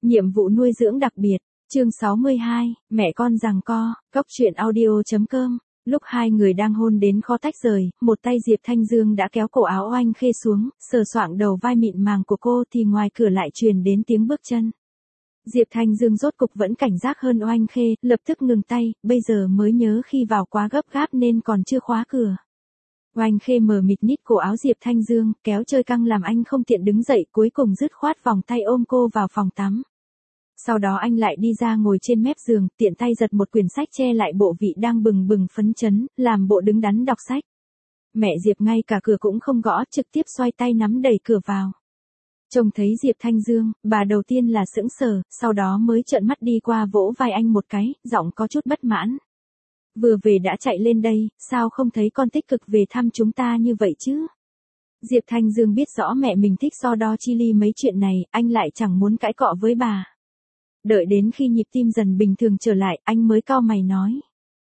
Nhiệm vụ nuôi dưỡng đặc biệt, chương 62, mẹ con giằng co, Cóc truyện audio.com. Lúc hai người đang hôn đến khó tách rời, một tay Diệp Thanh Dương đã kéo cổ áo Oanh Khê xuống, sờ soạng đầu vai mịn màng của cô thì ngoài cửa lại truyền đến tiếng bước chân. Diệp Thanh Dương rốt cục vẫn cảnh giác hơn Oanh Khê, lập tức ngừng tay, bây giờ mới nhớ khi vào quá gấp gáp nên còn chưa khóa cửa. Oanh Khê mờ mịt nít cổ áo Diệp Thanh Dương, kéo chơi căng làm anh không tiện đứng dậy, cuối cùng dứt khoát vòng tay ôm cô vào phòng tắm. Sau đó anh lại đi ra ngồi trên mép giường, tiện tay giật một quyển sách che lại bộ vị đang bừng bừng phấn chấn, làm bộ đứng đắn đọc sách. Mẹ Diệp ngay cả cửa cũng không gõ, trực tiếp xoay tay nắm đẩy cửa vào. Trông thấy Diệp Thanh Dương, bà đầu tiên là sững sờ, sau đó mới trợn mắt đi qua vỗ vai anh một cái, giọng có chút bất mãn. Vừa về đã chạy lên đây, sao không thấy con tích cực về thăm chúng ta như vậy chứ? Diệp Thanh Dương biết rõ mẹ mình thích so đo chi ly mấy chuyện này, anh lại chẳng muốn cãi cọ với bà. Đợi đến khi nhịp tim dần bình thường trở lại, anh mới cau mày nói.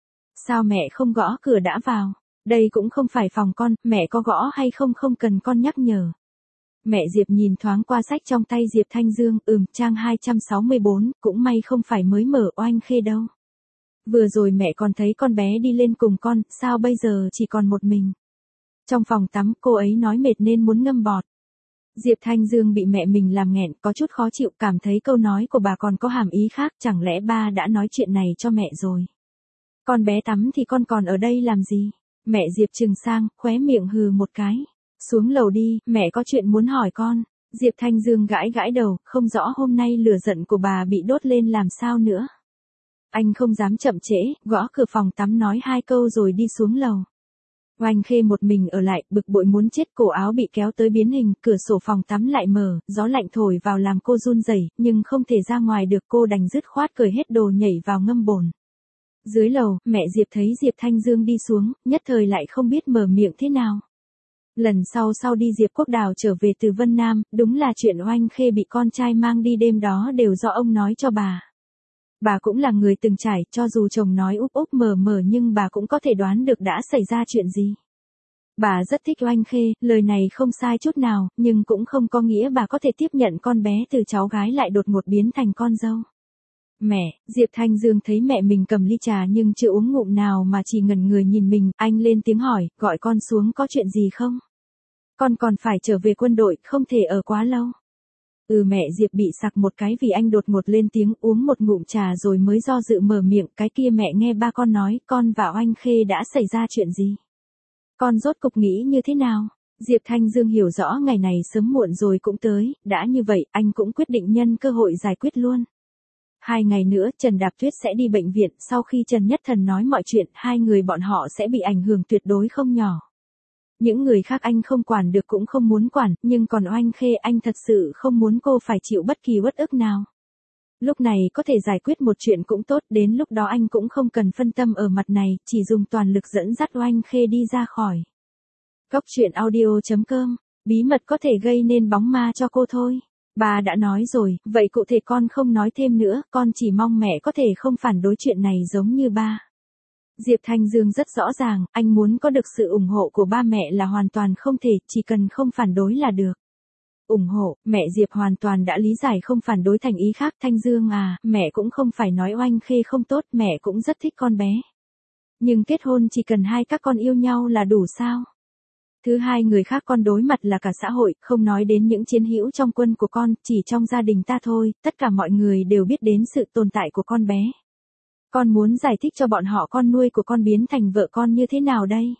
Sao mẹ không gõ cửa đã vào? Đây cũng không phải phòng con, mẹ có gõ hay không không cần con nhắc nhở. Mẹ Diệp nhìn thoáng qua sách trong tay Diệp Thanh Dương, trang 264, cũng may không phải mới mở Oanh Khê đâu. Vừa rồi mẹ còn thấy con bé đi lên cùng con, sao bây giờ chỉ còn một mình? Trong phòng tắm, cô ấy nói mệt nên muốn ngâm bọt. Diệp Thanh Dương bị mẹ mình làm nghẹn, có chút khó chịu, cảm thấy câu nói của bà còn có hàm ý khác, chẳng lẽ ba đã nói chuyện này cho mẹ rồi? Con bé tắm thì con còn ở đây làm gì? Mẹ Diệp trừng sang, khóe miệng hừ một cái. Xuống lầu đi, mẹ có chuyện muốn hỏi con. Diệp Thanh Dương gãi gãi đầu, không rõ hôm nay lửa giận của bà bị đốt lên làm sao nữa. Anh không dám chậm trễ, gõ cửa phòng tắm nói hai câu rồi đi xuống lầu. Oanh Khê một mình ở lại, bực bội muốn chết, cổ áo bị kéo tới biến hình, cửa sổ phòng tắm lại mở, gió lạnh thổi vào làm cô run rẩy, nhưng không thể ra ngoài được, cô đành dứt khoát cởi hết đồ nhảy vào ngâm bồn. Dưới lầu, mẹ Diệp thấy Diệp Thanh Dương đi xuống, nhất thời lại không biết mở miệng thế nào. Lần sau đi Diệp Quốc Đào trở về từ Vân Nam, đúng là chuyện Oanh Khê bị con trai mang đi đêm đó đều do ông nói cho bà. Bà cũng là người từng trải, cho dù chồng nói úp úp mờ mờ nhưng bà cũng có thể đoán được đã xảy ra chuyện gì. Bà rất thích Oanh Khê, lời này không sai chút nào, nhưng cũng không có nghĩa bà có thể tiếp nhận con bé từ cháu gái lại đột ngột biến thành con dâu. Mẹ, Diệp Thanh Dương thấy mẹ mình cầm ly trà nhưng chưa uống ngụm nào mà chỉ ngẩn người nhìn mình, anh lên tiếng hỏi, gọi con xuống có chuyện gì không? Con còn phải trở về quân đội, không thể ở quá lâu. Mẹ Diệp bị sặc một cái vì anh đột ngột lên tiếng, uống một ngụm trà rồi mới do dự mở miệng, cái kia mẹ nghe ba con nói, con và Oanh Khê đã xảy ra chuyện gì? Con rốt cục nghĩ như thế nào? Diệp Thanh Dương hiểu rõ ngày này sớm muộn rồi cũng tới, đã như vậy, anh cũng quyết định nhân cơ hội giải quyết luôn. 2 ngày nữa, Trần Đạp Tuyết sẽ đi bệnh viện, sau khi Trần Nhất Thần nói mọi chuyện, hai người bọn họ sẽ bị ảnh hưởng tuyệt đối không nhỏ. Những người khác anh không quản được cũng không muốn quản, nhưng còn Oanh Khê anh thật sự không muốn cô phải chịu bất kỳ uất ức nào. Lúc này có thể giải quyết một chuyện cũng tốt, đến lúc đó anh cũng không cần phân tâm ở mặt này, chỉ dùng toàn lực dẫn dắt Oanh Khê đi ra khỏi. Cóc truyện audio.com, bí mật có thể gây nên bóng ma cho cô thôi. Bà đã nói rồi, vậy cụ thể con không nói thêm nữa, con chỉ mong mẹ có thể không phản đối chuyện này giống như ba. Diệp Thanh Dương rất rõ ràng, anh muốn có được sự ủng hộ của ba mẹ là hoàn toàn không thể, chỉ cần không phản đối là được. Ủng hộ, mẹ Diệp hoàn toàn đã lý giải không phản đối thành ý khác. Thanh Dương à, mẹ cũng không phải nói Oanh Khê không tốt, mẹ cũng rất thích con bé. Nhưng kết hôn chỉ cần hai các con yêu nhau là đủ sao? Thứ hai, người khác con đối mặt là cả xã hội, không nói đến những chiến hữu trong quân của con, chỉ trong gia đình ta thôi, tất cả mọi người đều biết đến sự tồn tại của con bé. Con muốn giải thích cho bọn họ con nuôi của con biến thành vợ con như thế nào đây?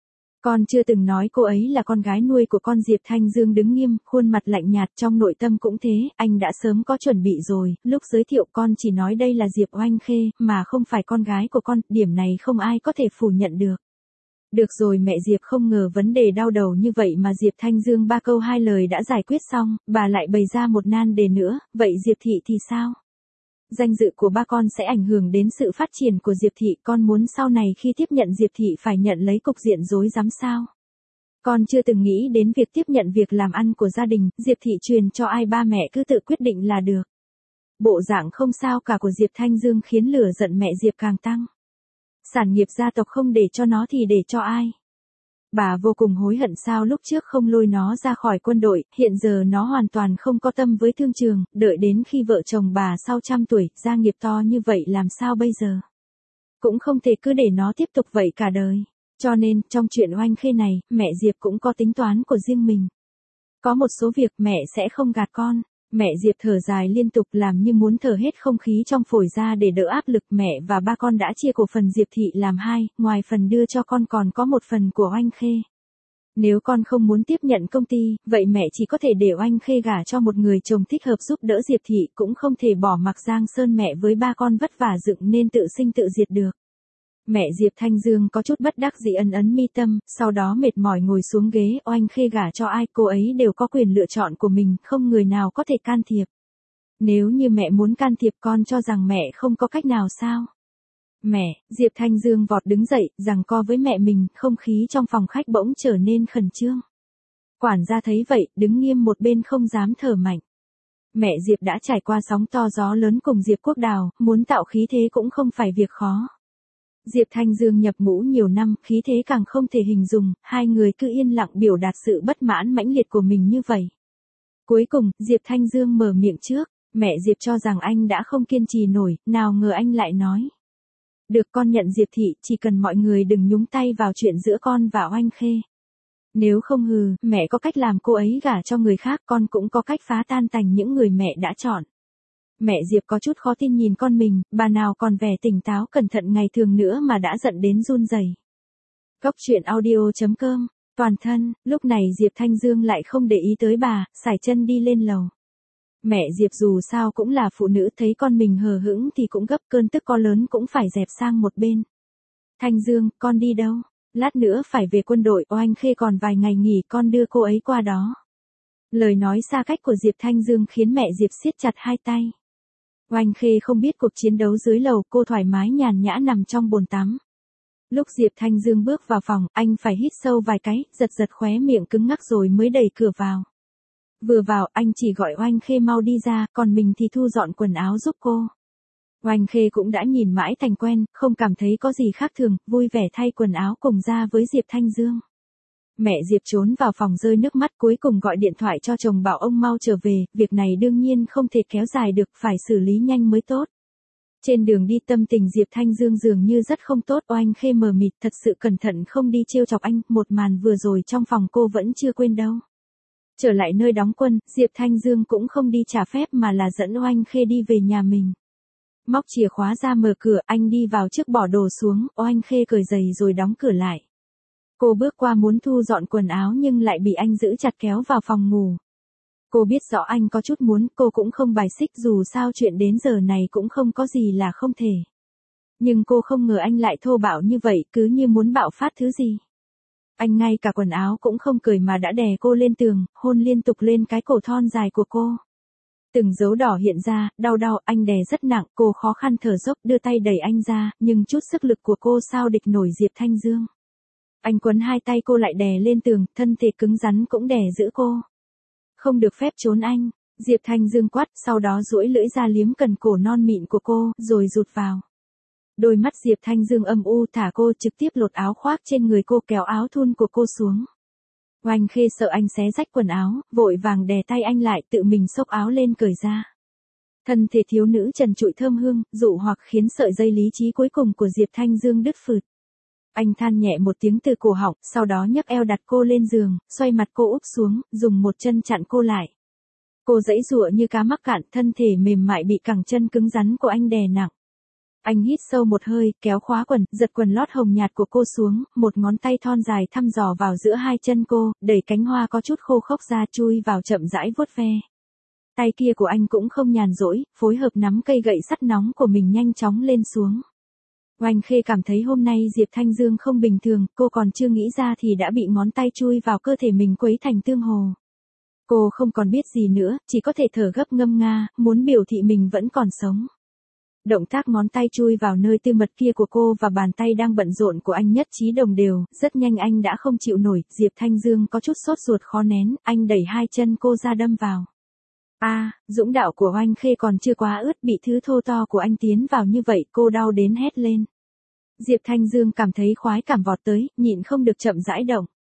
Con chưa từng nói cô ấy là con gái nuôi của con. Diệp Thanh Dương đứng nghiêm, khuôn mặt lạnh nhạt, trong nội tâm cũng thế, anh đã sớm có chuẩn bị rồi, lúc giới thiệu con chỉ nói đây là Diệp Oanh Khê, mà không phải con gái của con, điểm này không ai có thể phủ nhận được. Được rồi, mẹ Diệp không ngờ vấn đề đau đầu như vậy mà Diệp Thanh Dương 3 câu 2 lời đã giải quyết xong, bà lại bày ra một nan đề nữa, vậy Diệp Thị thì sao? Danh dự của ba con sẽ ảnh hưởng đến sự phát triển của Diệp Thị, con muốn sau này khi tiếp nhận Diệp Thị phải nhận lấy cục diện rối rắm sao? Con chưa từng nghĩ đến việc tiếp nhận việc làm ăn của gia đình, Diệp Thị truyền cho ai ba mẹ cứ tự quyết định là được. Bộ dạng không sao cả của Diệp Thanh Dương khiến lửa giận mẹ Diệp càng tăng. Sản nghiệp gia tộc không để cho nó thì để cho ai? Bà vô cùng hối hận sao lúc trước không lôi nó ra khỏi quân đội, hiện giờ nó hoàn toàn không có tâm với thương trường, đợi đến khi vợ chồng bà sau trăm tuổi, gia nghiệp to như vậy làm sao bây giờ? Cũng không thể cứ để nó tiếp tục vậy cả đời. Cho nên, trong chuyện Oanh Khê này, mẹ Diệp cũng có tính toán của riêng mình. Có một số việc mẹ sẽ không gạt con. Mẹ Diệp thở dài liên tục làm như muốn thở hết không khí trong phổi ra để đỡ áp lực. Mẹ và ba con đã chia cổ phần Diệp Thị làm hai, ngoài phần đưa cho con còn có một phần của Oanh Khê. Nếu con không muốn tiếp nhận công ty, vậy mẹ chỉ có thể để Oanh Khê gả cho một người chồng thích hợp giúp đỡ Diệp Thị, cũng không thể bỏ mặc Giang Sơn mẹ với ba con vất vả dựng nên tự sinh tự diệt được. Mẹ Diệp Thanh Dương có chút bất đắc dĩ ấn mi tâm, sau đó mệt mỏi ngồi xuống ghế. Oanh Khê gả cho ai cô ấy đều có quyền lựa chọn của mình, không người nào có thể can thiệp. Nếu như mẹ muốn can thiệp con cho rằng mẹ không có cách nào sao? Mẹ, Diệp Thanh Dương vọt đứng dậy, giằng co với mẹ mình, không khí trong phòng khách bỗng trở nên khẩn trương. Quản gia thấy vậy, đứng nghiêm một bên không dám thở mạnh. Mẹ Diệp đã trải qua sóng to gió lớn cùng Diệp Quốc Đào, muốn tạo khí thế cũng không phải việc khó. Diệp Thanh Dương nhập ngũ nhiều năm, khí thế càng không thể hình dung, hai người cứ yên lặng biểu đạt sự bất mãn mãnh liệt của mình như vậy. Cuối cùng, Diệp Thanh Dương mở miệng trước, mẹ Diệp cho rằng anh đã không kiên trì nổi, nào ngờ anh lại nói. Được, con nhận Diệp Thị, chỉ cần mọi người đừng nhúng tay vào chuyện giữa con và Oanh Khê. Nếu không mẹ có cách làm cô ấy gả cho người khác, con cũng có cách phá tan tành những người mẹ đã chọn. Mẹ Diệp có chút khó tin nhìn con mình, bà nào còn vẻ tỉnh táo cẩn thận ngày thường nữa mà đã giận đến run rẩy. Cốc truyện audio.com, toàn thân, lúc này Diệp Thanh Dương lại không để ý tới bà, sải chân đi lên lầu. Mẹ Diệp dù sao cũng là phụ nữ, thấy con mình hờ hững thì cũng gấp, cơn tức có lớn cũng phải dẹp sang một bên. Thanh Dương, con đi đâu? Lát nữa phải về quân đội, Oanh Khê còn vài ngày nghỉ, con đưa cô ấy qua đó. Lời nói xa cách của Diệp Thanh Dương khiến mẹ Diệp siết chặt hai tay. Oanh Khê không biết cuộc chiến đấu dưới lầu, cô thoải mái nhàn nhã nằm trong bồn tắm. Lúc Diệp Thanh Dương bước vào phòng, anh phải hít sâu vài cái, giật giật khóe miệng cứng ngắc rồi mới đẩy cửa vào. Vừa vào, anh chỉ gọi Oanh Khê mau đi ra, còn mình thì thu dọn quần áo giúp cô. Oanh Khê cũng đã nhìn mãi thành quen, không cảm thấy có gì khác thường, vui vẻ thay quần áo cùng ra với Diệp Thanh Dương. Mẹ Diệp trốn vào phòng rơi nước mắt, cuối cùng gọi điện thoại cho chồng bảo ông mau trở về, việc này đương nhiên không thể kéo dài được, phải xử lý nhanh mới tốt. Trên đường đi tâm tình Diệp Thanh Dương dường như rất không tốt, Oanh Khê mờ mịt, thật sự cẩn thận không đi trêu chọc anh, một màn vừa rồi trong phòng cô vẫn chưa quên đâu. Trở lại nơi đóng quân, Diệp Thanh Dương cũng không đi trả phép mà là dẫn Oanh Khê đi về nhà mình. Móc chìa khóa ra mở cửa, anh đi vào trước bỏ đồ xuống, Oanh Khê cởi giày rồi đóng cửa lại. Cô bước qua muốn thu dọn quần áo nhưng lại bị anh giữ chặt kéo vào phòng ngủ. Cô biết rõ anh có chút muốn, cô cũng không bài xích, dù sao chuyện đến giờ này cũng không có gì là không thể. Nhưng cô không ngờ anh lại thô bạo như vậy, cứ như muốn bạo phát thứ gì. Anh ngay cả quần áo cũng không cởi mà đã đè cô lên tường, hôn liên tục lên cái cổ thon dài của cô. Từng dấu đỏ hiện ra, đau, anh đè rất nặng, cô khó khăn thở dốc đưa tay đẩy anh ra, nhưng chút sức lực của cô sao địch nổi Diệp Thanh Dương. Anh quấn hai tay cô lại đè lên tường, thân thể cứng rắn cũng đè giữ cô. Không được phép trốn anh, Diệp Thanh Dương quát, sau đó duỗi lưỡi ra liếm cần cổ non mịn của cô, rồi rụt vào. Đôi mắt Diệp Thanh Dương âm u thả cô, trực tiếp lột áo khoác trên người cô, kéo áo thun của cô xuống. Oanh Khê sợ anh xé rách quần áo, vội vàng đè tay anh lại, tự mình xốc áo lên cởi ra. Thân thể thiếu nữ trần trụi thơm hương, dụ hoặc khiến sợi dây lý trí cuối cùng của Diệp Thanh Dương đứt phượt. Anh than nhẹ một tiếng từ cổ họng, sau đó nhấc eo đặt cô lên giường, xoay mặt cô úp xuống, dùng một chân chặn cô lại. Cô giãy giụa như cá mắc cạn, thân thể mềm mại bị cẳng chân cứng rắn của anh đè nặng. Anh hít sâu một hơi, kéo khóa quần, giật quần lót hồng nhạt của cô xuống, một ngón tay thon dài thăm dò vào giữa hai chân cô, đẩy cánh hoa có chút khô khốc ra, chui vào chậm rãi vuốt ve. Tay kia của anh cũng không nhàn rỗi, phối hợp nắm cây gậy sắt nóng của mình nhanh chóng lên xuống. Oanh Khê cảm thấy hôm nay Diệp Thanh Dương không bình thường, cô còn chưa nghĩ ra thì đã bị ngón tay chui vào cơ thể mình quấy thành tương hồ. Cô không còn biết gì nữa, chỉ có thể thở gấp ngâm nga, muốn biểu thị mình vẫn còn sống. Động tác ngón tay chui vào nơi tư mật kia của cô và bàn tay đang bận rộn của anh nhất trí đồng đều, rất nhanh anh đã không chịu nổi, Diệp Thanh Dương có chút sốt ruột khó nén, anh đẩy hai chân cô ra đâm vào. Dũng đạo của Oanh Khê còn chưa quá ướt, bị thứ thô to của anh tiến vào như vậy, cô đau đến hét lên. Diệp Thanh Dương cảm thấy khoái cảm vọt tới, nhịn không được chậm rãi động.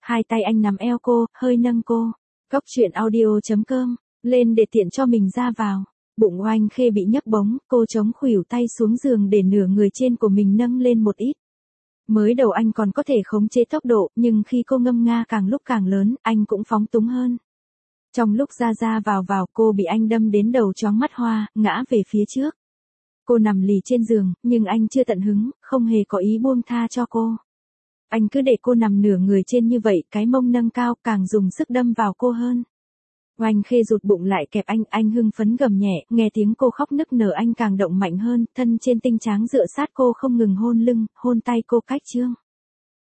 Hai tay anh nắm eo cô, hơi nâng cô. Cốc truyện audio.com, lên để tiện cho mình ra vào. Bụng Oanh Khê bị nhấc bổng, cô chống khuỷu tay xuống giường để nửa người trên của mình nâng lên một ít. Mới đầu anh còn có thể khống chế tốc độ, nhưng khi cô ngâm nga càng lúc càng lớn, anh cũng phóng túng hơn. Trong lúc ra ra vào cô bị anh đâm đến đầu chóng mắt hoa, ngã về phía trước. Cô nằm lì trên giường, nhưng anh chưa tận hứng, không hề có ý buông tha cho cô. Anh cứ để cô nằm nửa người trên như vậy, cái mông nâng cao càng dùng sức đâm vào cô hơn. Oanh Khê rụt bụng lại kẹp anh hưng phấn gầm nhẹ, nghe tiếng cô khóc nức nở anh càng động mạnh hơn, thân trên tinh tráng dựa sát cô không ngừng hôn lưng, hôn tay cô cách trương.